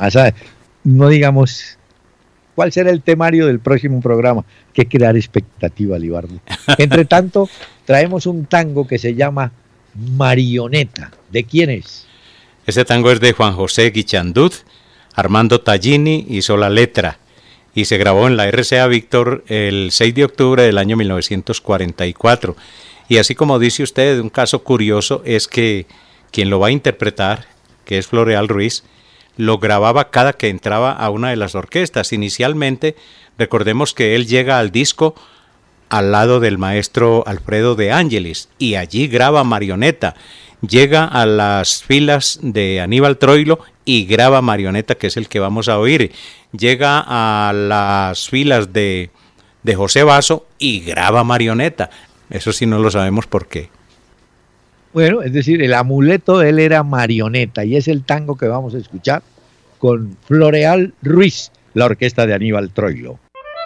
[SPEAKER 4] no digamos cuál será el temario del próximo programa, que crear expectativa, Libardo. Entre tanto, traemos un tango que se llama Marioneta. ¿De quién es?
[SPEAKER 3] Este tango es de Juan José Guichandud. Armando Tallini hizo la letra y se grabó en la RCA Víctor el 6 de octubre del año 1944. Y así como dice usted, un caso curioso es que quien lo va a interpretar, que es Floreal Ruiz, lo grababa cada que entraba a una de las orquestas. Inicialmente, recordemos que él llega al disco al lado del maestro Alfredo de Ángelis y allí graba Marioneta. Llega a las filas de Aníbal Troilo y graba Marioneta, que es el que vamos a oír. Llega a las filas de José Basso y graba Marioneta. Eso sí no lo sabemos por qué.
[SPEAKER 4] Bueno, es decir, el amuleto de él era Marioneta y es el tango que vamos a escuchar con Floreal Ruiz, la orquesta de Aníbal Troilo.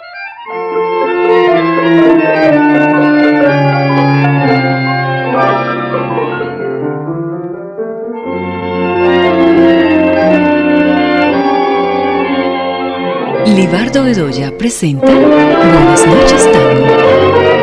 [SPEAKER 2] Libardo Bedoya presenta Buenas Noches Tango.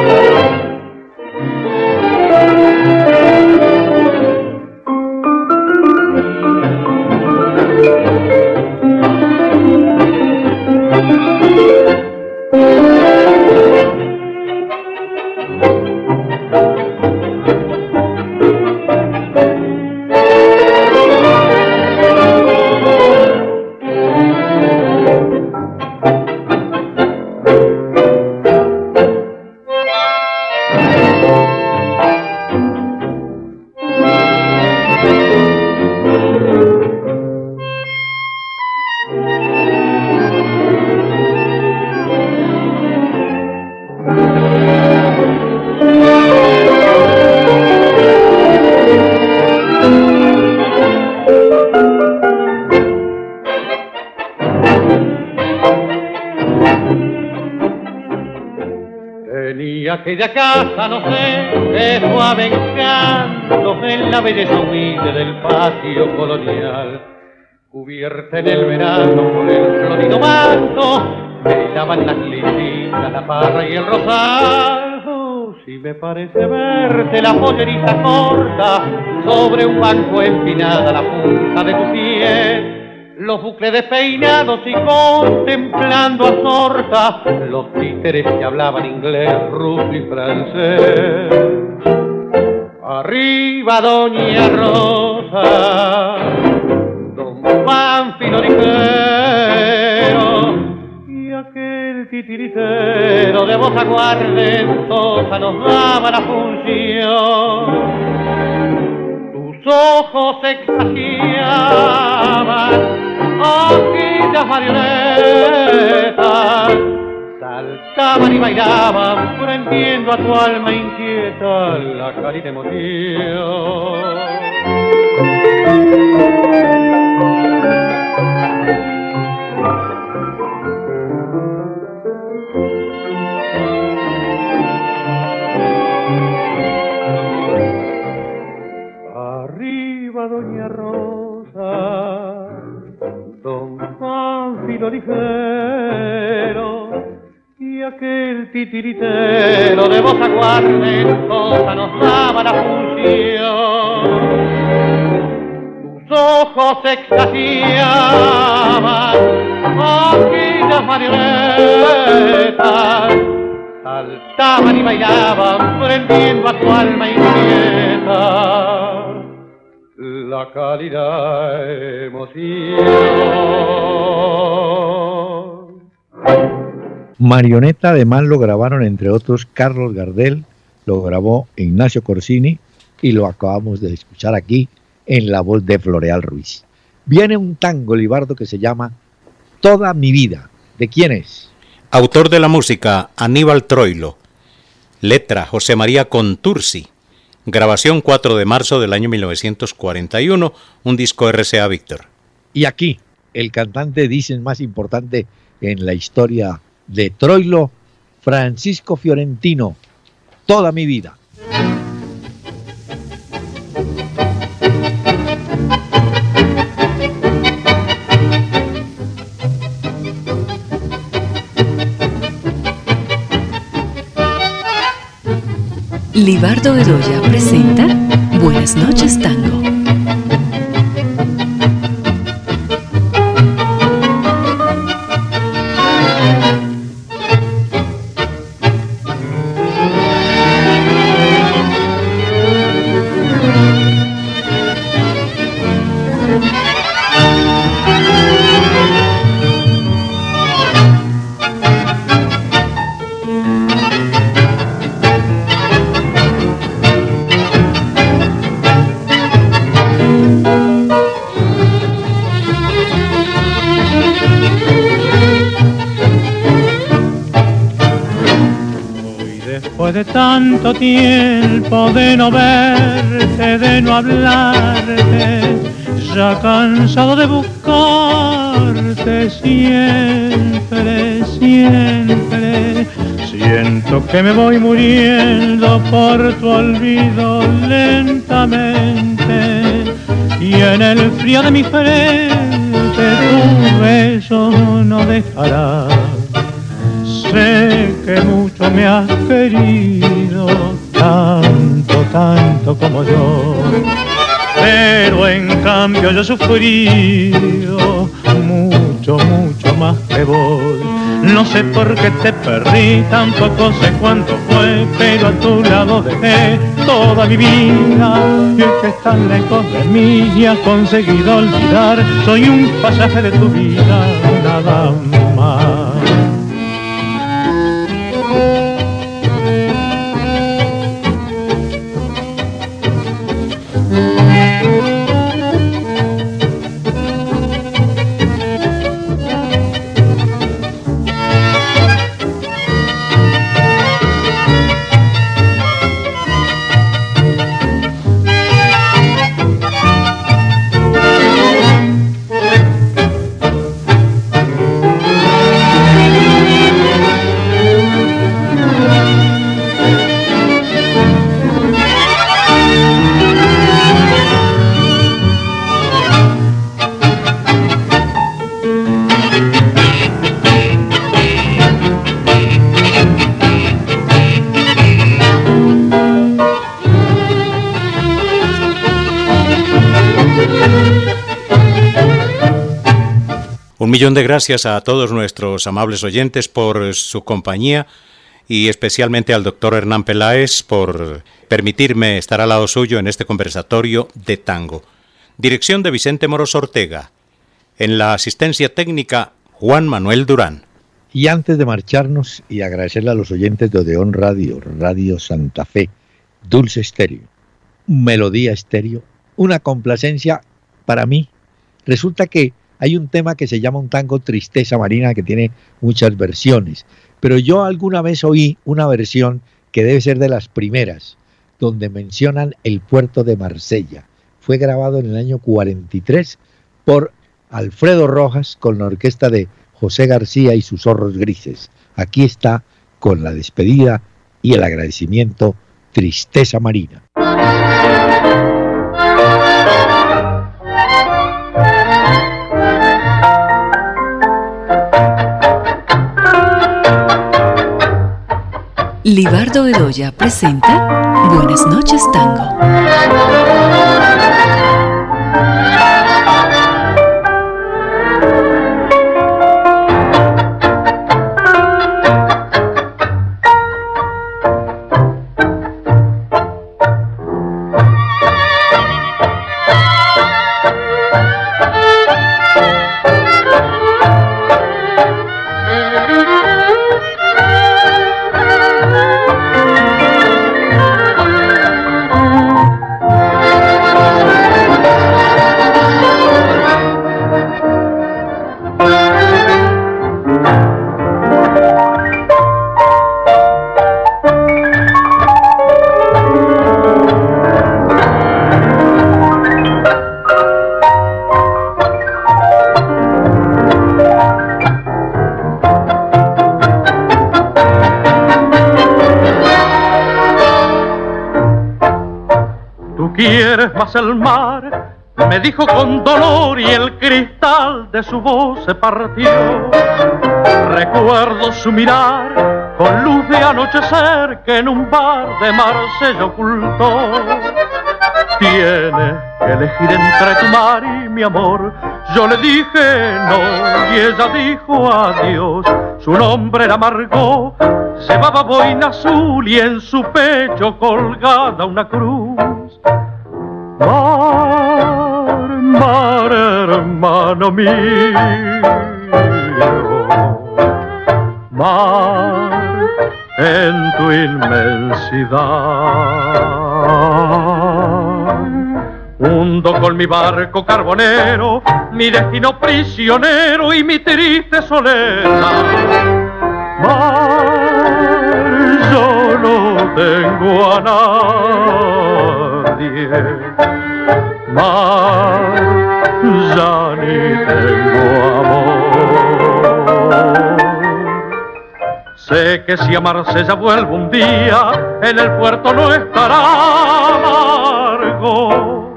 [SPEAKER 5] Aquella casa, no sé, de suave encanto en la belleza humilde del patio colonial, cubierta en el verano por el florido manto, bailaban las lisitas, la parra y el rosal. Oh, si me parece verte la polleriza corta sobre un banco empinada la punta de tu pie, los bucles despeinados y contemplando absorta los títeres que hablaban inglés, ruso y francés. Arriba Doña Rosa, don Pánfilo Ligero y aquel titiritero de voz aguardentosa nos daba la función. Tus ojos extasiaban, aquellas marionetas saltaban y bailaban, prendiendo a tu alma inquieta la cálida emoción. Arriba Doña Rosa, Don Pánfilo ligero y aquel titiritero de voz aguardentosa nos daba la función. Tus ojos extasiaban, aquellas marionetas saltaban y bailaban, prendiendo a tu alma inquieta la cálida emoción.
[SPEAKER 4] Marioneta además lo grabaron entre otros Carlos Gardel, lo grabó Ignacio Corsini y lo acabamos de escuchar aquí en la voz de Floreal Ruiz. Viene un tango, Libardo, que se llama Toda mi vida. ¿De quién es?
[SPEAKER 3] Autor de la música, Aníbal Troilo. Letra, José María Contursi. Grabación 4 de marzo del año 1941, un disco RCA Víctor.
[SPEAKER 4] Y aquí, el cantante, dicen, más importante en la historia de Troilo, Francisco Fiorentino, Toda mi vida.
[SPEAKER 2] Libardo Bedoya presenta Buenas noches, Tango.
[SPEAKER 5] De tanto tiempo de no verte, de no hablarte, ya cansado de buscarte siempre, siempre, siento que me voy muriendo por tu olvido lentamente, y en el frío de mi frente tu beso no dejará. Sé que mucho me has querido, tanto, tanto como yo, pero en cambio yo he sufrido mucho, mucho más que vos. No sé por qué te perdí, tampoco sé cuánto fue, pero a tu lado dejé toda mi vida. Y el que está lejos de mí y has conseguido olvidar, soy un pasaje de tu vida, nada más.
[SPEAKER 3] Un millón de gracias a todos nuestros amables oyentes por su compañía y especialmente al doctor Hernán Peláez por permitirme estar al lado suyo en este conversatorio de tango. Dirección de Vicente Moros Ortega. En la asistencia técnica, Juan Manuel Durán.
[SPEAKER 4] Y antes de marcharnos y agradecerle a los oyentes de Odeón Radio, Radio Santa Fe, Dulce Estéreo, Melodía Estéreo, una complacencia para mí. Resulta que hay un tema que se llama un tango Tristeza Marina que tiene muchas versiones, pero yo alguna vez oí una versión que debe ser de las primeras, donde mencionan el puerto de Marsella. Fue grabado en el año 43 por Alfredo Rojas con la orquesta de José García y sus Zorros Grises. Aquí está, con la despedida y el agradecimiento, Tristeza Marina.
[SPEAKER 2] Libardo Bedoya presenta Buenas noches, Tango.
[SPEAKER 5] ¿Quieres más el mar? Me dijo con dolor y el cristal de su voz se partió. Recuerdo su mirar con luz de anochecer que en un bar de Marsella ocultó. Tienes que elegir entre tu mar y mi amor. Yo le dije no y ella dijo adiós. Su nombre era Margot, llevaba boina azul y en su pecho colgada una cruz. Mar, mar, hermano mío, mar, en tu inmensidad, hundo con mi barco carbonero, mi destino prisionero y mi triste soledad. Mar, yo no tengo a nadie. Mar, ya ni tengo amor. Sé que si a Marsella vuelvo un día, en el puerto no estará Margot.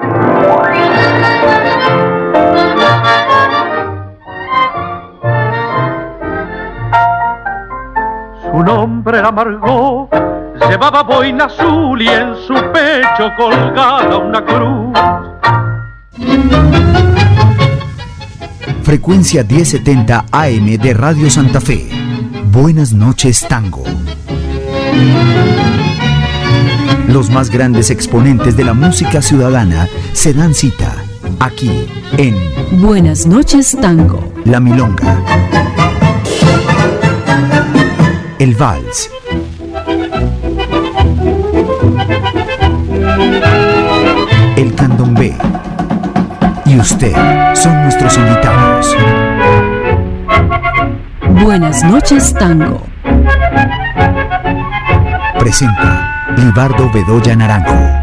[SPEAKER 5] Su nombre era Margot, llevaba boina azul y en su pecho colgada una cruz.
[SPEAKER 1] Frecuencia 1070 AM de Radio Santa Fe. Buenas noches, Tango. Los más grandes exponentes de la música ciudadana se dan cita aquí en
[SPEAKER 2] Buenas noches, Tango.
[SPEAKER 1] La Milonga, el Vals, el Candombe y usted son nuestros invitados.
[SPEAKER 2] Buenas noches, Tango.
[SPEAKER 1] Presenta Libardo Bedoya Naranjo.